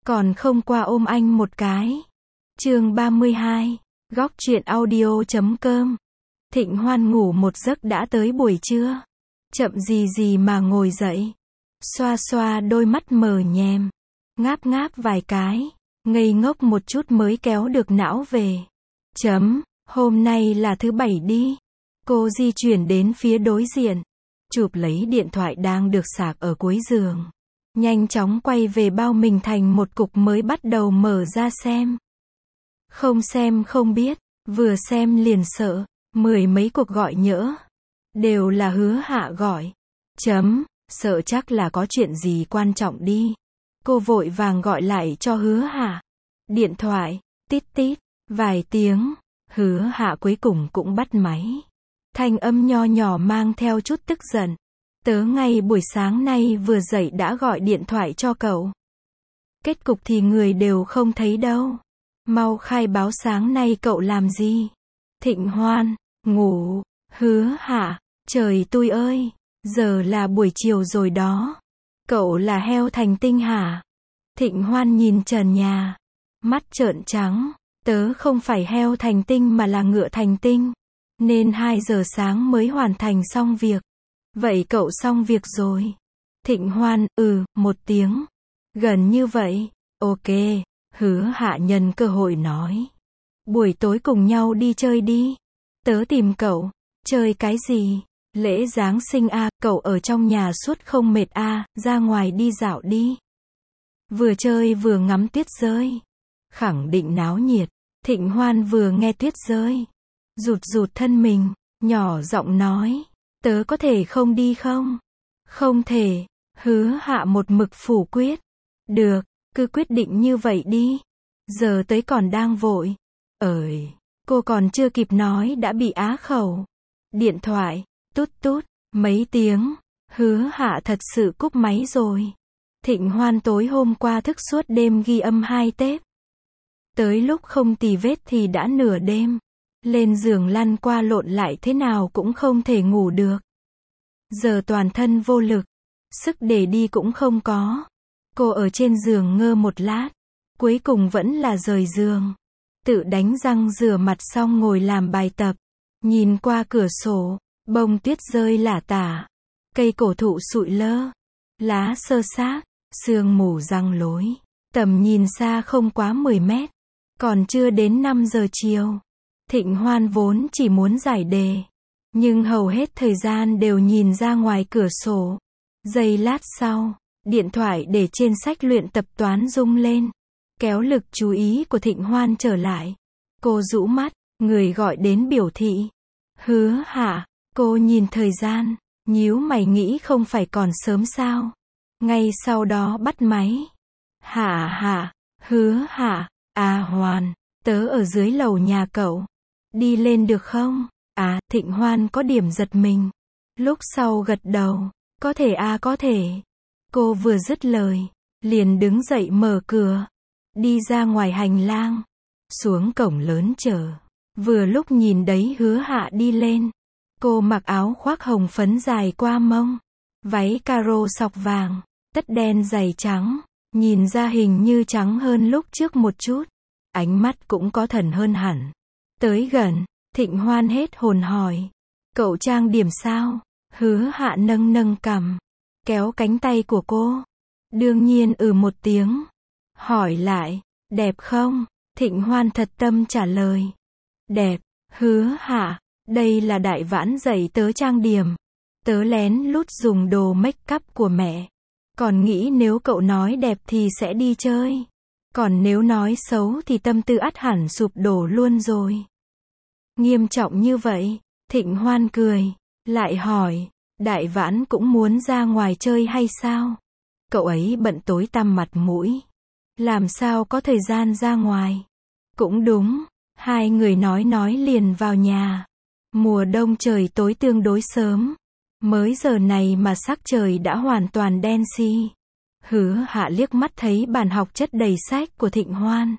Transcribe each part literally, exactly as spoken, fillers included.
còn không qua ôm anh một cái. Chương ba mươi hai, góc truyện audio chấm com. Thịnh Hoan ngủ một giấc đã tới buổi trưa. Chậm gì gì mà ngồi dậy. Xoa xoa đôi mắt mờ nhèm. Ngáp ngáp vài cái. Ngây ngốc một chút mới kéo được não về. Chấm, hôm nay là thứ bảy đi. Cô di chuyển đến phía đối diện. Chụp lấy điện thoại đang được sạc ở cuối giường. Nhanh chóng quay về bao mình thành một cục mới bắt đầu mở ra xem. Không xem không biết, vừa xem liền sợ. Mười mấy cuộc gọi nhỡ. Đều là Hứa Hạ gọi. Chấm, sợ chắc là có chuyện gì quan trọng đi. Cô vội vàng gọi lại cho Hứa Hạ. Điện thoại, tít tít, vài tiếng. Hứa Hạ cuối cùng cũng bắt máy. Thanh âm nho nhỏ mang theo chút tức giận. Tớ ngay buổi sáng nay vừa dậy đã gọi điện thoại cho cậu. Kết cục thì người đều không thấy đâu. Mau khai báo sáng nay cậu làm gì. Thịnh Hoan, ngủ. Hứa Hạ, trời tui ơi, giờ là buổi chiều rồi đó. Cậu là heo thành tinh hả? Thịnh Hoan nhìn trần nhà. Mắt trợn trắng. Tớ không phải heo thành tinh mà là ngựa thành tinh. Nên hai giờ sáng mới hoàn thành xong việc. Vậy cậu xong việc rồi. Thịnh Hoan, ừ, một tiếng. Gần như vậy. Ok. Hứa Hạ nhân cơ hội nói. Buổi tối cùng nhau đi chơi đi. Tớ tìm cậu. Chơi cái gì? Lễ Giáng sinh à, cậu ở trong nhà suốt không mệt à, ra ngoài đi dạo đi. Vừa chơi vừa ngắm tuyết rơi. Khẳng định náo nhiệt. Thịnh Hoan vừa nghe tuyết rơi. Rụt rụt thân mình, nhỏ giọng nói. Tớ có thể không đi không? Không thể. Hứa Hạ một mực phủ quyết. Được, cứ quyết định như vậy đi. Giờ tới còn đang vội. Ơi, cô còn chưa kịp nói đã bị á khẩu. Điện thoại, tút tút, mấy tiếng. Hứa Hạ thật sự cúp máy rồi. Thịnh Hoan tối hôm qua thức suốt đêm ghi âm hai tép. Tới lúc không tì vết thì đã nửa đêm. Lên giường lăn qua lộn lại thế nào cũng không thể ngủ được. Giờ toàn thân vô lực. Sức để đi cũng không có. Cô ở trên giường ngơ một lát. Cuối cùng vẫn là rời giường. Tự đánh răng rửa mặt xong ngồi làm bài tập. Nhìn qua cửa sổ. Bông tuyết rơi lả tả. Cây cổ thụ sụi lơ. Lá xơ xác. Sương mù giăng lối. Tầm nhìn xa không quá mười mét. Còn chưa đến năm giờ chiều. Thịnh Hoan vốn chỉ muốn giải đề. Nhưng hầu hết thời gian đều nhìn ra ngoài cửa sổ. Giây lát sau, điện thoại để trên sách luyện tập toán rung lên. Kéo lực chú ý của Thịnh Hoan trở lại. Cô rũ mắt, người gọi đến biểu thị. Hứa Hạ, cô nhìn thời gian, nhíu mày nghĩ không phải còn sớm sao. Ngay sau đó bắt máy. Hạ Hạ, Hứa Hạ, à Hoan, tớ ở dưới lầu nhà cậu. Đi lên được không? À, Thịnh Hoan có điểm giật mình. Lúc sau gật đầu. Có thể à có thể. Cô vừa dứt lời. Liền đứng dậy mở cửa. Đi ra ngoài hành lang. Xuống cổng lớn chờ. Vừa lúc nhìn đấy Hứa Hạ đi lên. Cô mặc áo khoác hồng phấn dài qua mông. Váy caro sọc vàng. Tất đen giày trắng. Nhìn ra hình như trắng hơn lúc trước một chút. Ánh mắt cũng có thần hơn hẳn. Tới gần, Thịnh Hoan hết hồn hỏi. Cậu trang điểm sao? Hứa Hạ nâng nâng cằm. Kéo cánh tay của cô. Đương nhiên ừ một tiếng. Hỏi lại, đẹp không? Thịnh Hoan thật tâm trả lời. Đẹp. Hứa Hạ, đây là Đại Vãn dạy tớ trang điểm. Tớ lén lút dùng đồ make up của mẹ. Còn nghĩ nếu cậu nói đẹp thì sẽ đi chơi. Còn nếu nói xấu thì tâm tư ắt hẳn sụp đổ luôn rồi. Nghiêm trọng như vậy, Thịnh Hoan cười, lại hỏi, Đại Vãn cũng muốn ra ngoài chơi hay sao? Cậu ấy bận tối tăm mặt mũi. Làm sao có thời gian ra ngoài? Cũng đúng, hai người nói nói liền vào nhà. Mùa đông trời tối tương đối sớm. Mới giờ này mà sắc trời đã hoàn toàn đen xi. Hứa Hạ liếc mắt thấy bàn học chất đầy sách của Thịnh Hoan.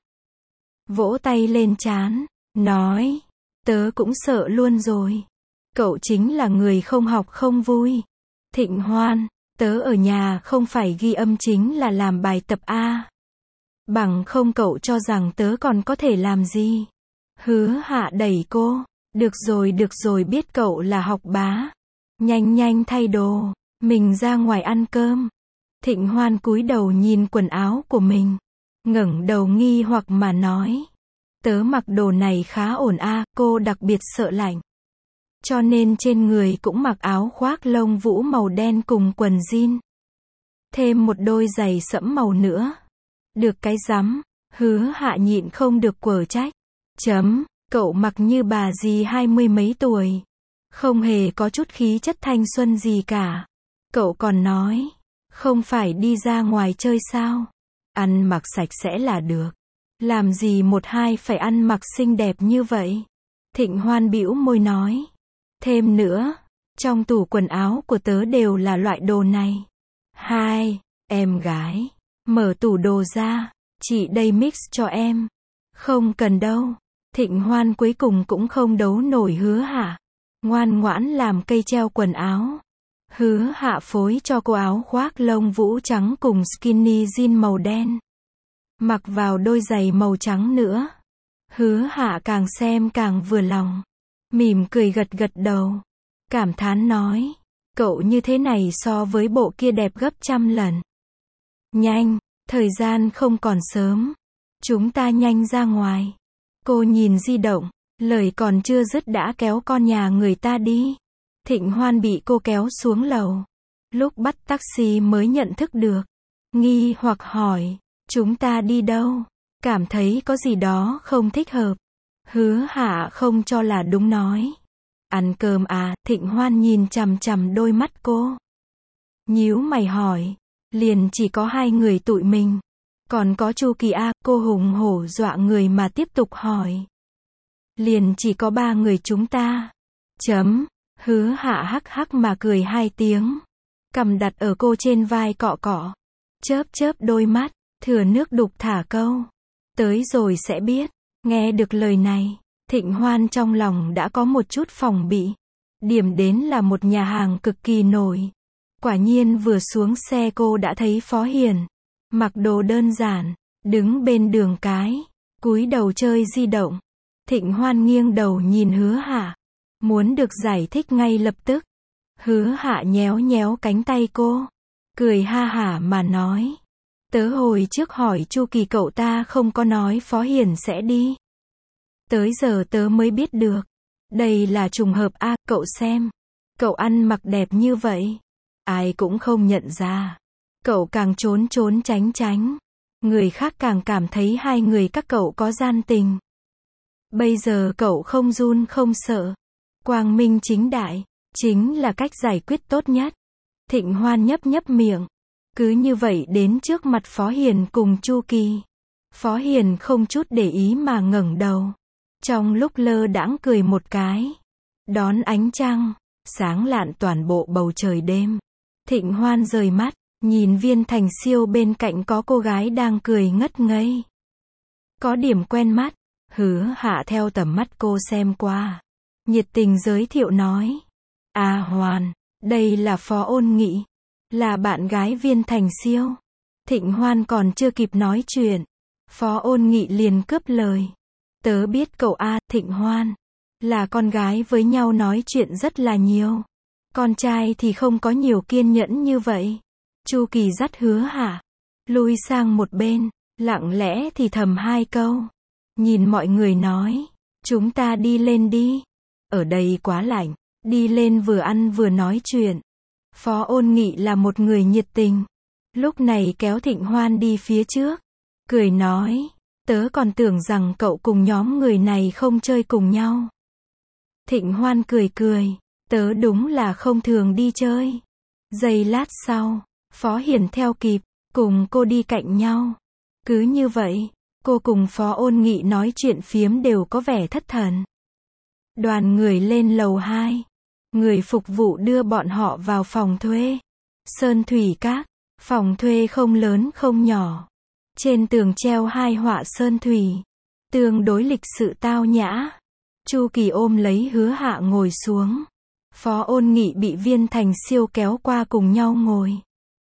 Vỗ tay lên trán, nói, tớ cũng sợ luôn rồi. Cậu chính là người không học không vui. Thịnh Hoan, tớ ở nhà không phải ghi âm chính là làm bài tập a. Bằng không cậu cho rằng tớ còn có thể làm gì? Hứa Hạ đẩy cô. Được rồi được rồi, biết cậu là học bá. Nhanh nhanh thay đồ, mình ra ngoài ăn cơm. Thịnh Hoan cúi đầu nhìn quần áo của mình, ngẩng đầu nghi hoặc mà nói. Tớ mặc đồ này khá ổn a, cô đặc biệt sợ lạnh. Cho nên trên người cũng mặc áo khoác lông vũ màu đen cùng quần jean. Thêm một đôi giày sẫm màu nữa. Được cái rắm, Hứa Hạ nhịn không được quở trách. Chấm, cậu mặc như bà dì hai mươi mấy tuổi. Không hề có chút khí chất thanh xuân gì cả. Cậu còn nói, không phải đi ra ngoài chơi sao? Ăn mặc sạch sẽ là được. Làm gì một hai phải ăn mặc xinh đẹp như vậy? Thịnh Hoan bĩu môi nói. Thêm nữa, trong tủ quần áo của tớ đều là loại đồ này. Hai, em gái, mở tủ đồ ra, chị đây mix cho em. Không cần đâu. Thịnh Hoan cuối cùng cũng không đấu nổi Hứa Hạ. Ngoan ngoãn làm cây treo quần áo. Hứa Hạ phối cho cô áo khoác lông vũ trắng cùng skinny jean màu đen. Mặc vào đôi giày màu trắng nữa. Hứa Hạ càng xem càng vừa lòng. Mỉm cười gật gật đầu. Cảm thán nói. Cậu như thế này so với bộ kia đẹp gấp trăm lần. Nhanh, thời gian không còn sớm. Chúng ta nhanh ra ngoài. Cô nhìn di động, lời còn chưa dứt đã kéo con nhà người ta đi. Thịnh Hoan bị cô kéo xuống lầu. Lúc bắt taxi mới nhận thức được. Nghi hoặc hỏi, chúng ta đi đâu? Cảm thấy có gì đó không thích hợp. Hứa Hạ không cho là đúng nói. Ăn cơm à? Thịnh Hoan nhìn chằm chằm đôi mắt cô. Nhíu mày hỏi, liền chỉ có hai người tụi mình. Còn có Chu Kỳ A, cô hùng hổ dọa người mà tiếp tục hỏi. Liền chỉ có ba người chúng ta. Chấm, Hứa Hạ hắc hắc mà cười hai tiếng. Cầm đặt ở cô trên vai cọ cọ. Chớp chớp đôi mắt, thừa nước đục thả câu. Tới rồi sẽ biết. Nghe được lời này, Thịnh Hoan trong lòng đã có một chút phòng bị. Điểm đến là một nhà hàng cực kỳ nổi. Quả nhiên vừa xuống xe cô đã thấy Phó Hiền. Mặc đồ đơn giản, đứng bên đường cái, cúi đầu chơi di động. Thịnh Hoan nghiêng đầu nhìn Hứa Hạ, muốn được giải thích ngay lập tức. Hứa Hạ nhéo nhéo cánh tay cô, cười ha hả mà nói. Tớ hồi trước hỏi Chu Kỳ cậu ta không có nói Phó Hiền sẽ đi. Tới giờ tớ mới biết được. Đây là trùng hợp a, cậu xem. Cậu ăn mặc đẹp như vậy. Ai cũng không nhận ra. Cậu càng trốn trốn tránh tránh. Người khác càng cảm thấy hai người các cậu có gian tình. Bây giờ cậu không run không sợ. Quang minh chính đại. Chính là cách giải quyết tốt nhất. Thịnh Hoan nhấp nhấp miệng. Cứ như vậy đến trước mặt Phó Hiền cùng Chu Kỳ. Phó Hiền không chút để ý mà ngẩng đầu. Trong lúc lơ đãng cười một cái. Đón ánh trăng. Sáng lạn toàn bộ bầu trời đêm. Thịnh Hoan rời mắt. Nhìn Viên Thành Siêu bên cạnh có cô gái đang cười ngất ngây. Có điểm quen mắt. Hứa Hạ theo tầm mắt cô xem qua. Nhiệt tình giới thiệu nói. À Hoan, đây là Phó Ôn Nghị. Là bạn gái Viên Thành Siêu. Thịnh Hoan còn chưa kịp nói chuyện. Phó Ôn Nghị liền cướp lời. Tớ biết cậu A, Thịnh Hoan. Là con gái với nhau nói chuyện rất là nhiều. Con trai thì không có nhiều kiên nhẫn như vậy. Chu Kỳ dắt Hứa Hạ. Lui sang một bên. Lặng lẽ thì thầm hai câu. Nhìn mọi người nói. Chúng ta đi lên đi. Ở đây quá lạnh. Đi lên vừa ăn vừa nói chuyện. Phó Ôn Nghị là một người nhiệt tình. Lúc này kéo Thịnh Hoan đi phía trước. Cười nói. Tớ còn tưởng rằng cậu cùng nhóm người này không chơi cùng nhau. Thịnh Hoan cười cười. Tớ đúng là không thường đi chơi. Giây lát sau. Phó Hiền theo kịp. Cùng cô đi cạnh nhau. Cứ như vậy. Cô cùng Phó Ôn Nghị nói chuyện phiếm đều có vẻ thất thần. Đoàn người lên lầu hai. Người phục vụ đưa bọn họ vào phòng thuê. Sơn Thủy Các. Phòng thuê không lớn không nhỏ. Trên tường treo hai họa sơn thủy. Tương đối lịch sự tao nhã. Chu Kỳ ôm lấy Hứa Hạ ngồi xuống. Phó Ôn Nghị bị Viên Thành Siêu kéo qua cùng nhau ngồi.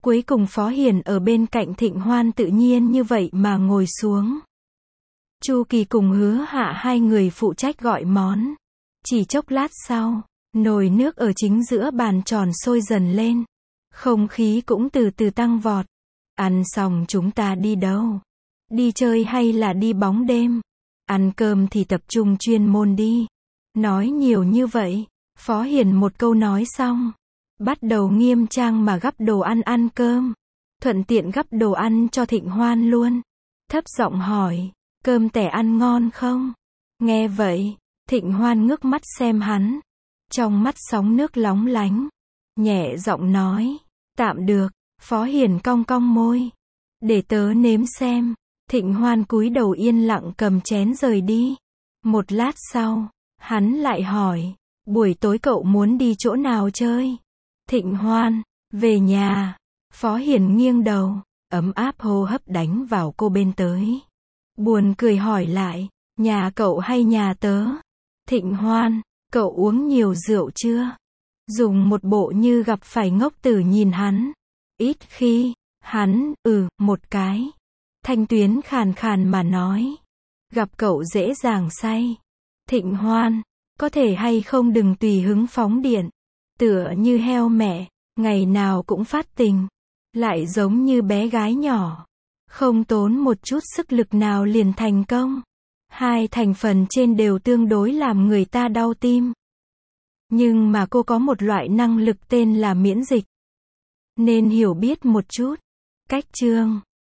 Cuối cùng Phó Hiền ở bên cạnh Thịnh Hoan tự nhiên như vậy mà ngồi xuống. Chu Kỳ cùng Hứa Hạ hai người phụ trách gọi món. Chỉ chốc lát sau, nồi nước ở chính giữa bàn tròn sôi dần lên. Không khí cũng từ từ tăng vọt. Ăn xong chúng ta đi đâu? Đi chơi hay là đi bóng đêm? Ăn cơm thì tập trung chuyên môn đi. Nói nhiều như vậy, Phó Hiền một câu nói xong, bắt đầu nghiêm trang mà gắp đồ ăn ăn cơm. Thuận tiện gắp đồ ăn cho Thịnh Hoan luôn. Thấp giọng hỏi, cơm tẻ ăn ngon không? Nghe vậy, Thịnh Hoan ngước mắt xem hắn. Trong mắt sóng nước lóng lánh. Nhẹ giọng nói, tạm được. Phó Hiền cong cong môi. Để tớ nếm xem. Thịnh Hoan cúi đầu yên lặng cầm chén rời đi. Một lát sau, hắn lại hỏi, buổi tối cậu muốn đi chỗ nào chơi? Thịnh Hoan, về nhà. Phó Hiền nghiêng đầu, ấm áp hô hấp đánh vào cô bên tới. Buồn cười hỏi lại, nhà cậu hay nhà tớ? Thịnh Hoan, cậu uống nhiều rượu chưa? Dùng một bộ như gặp phải ngốc tử nhìn hắn. Ít khi, hắn, ừ, một cái. Thanh tuyến khàn khàn mà nói. Gặp cậu dễ dàng say. Thịnh Hoan, có thể hay không đừng tùy hứng phóng điện. Tựa như heo mẹ, ngày nào cũng phát tình. Lại giống như bé gái nhỏ. Không tốn một chút sức lực nào liền thành công. Hai thành phần trên đều tương đối làm người ta đau tim. Nhưng mà cô có một loại năng lực tên là miễn dịch. Nên hiểu biết một chút. Cách chương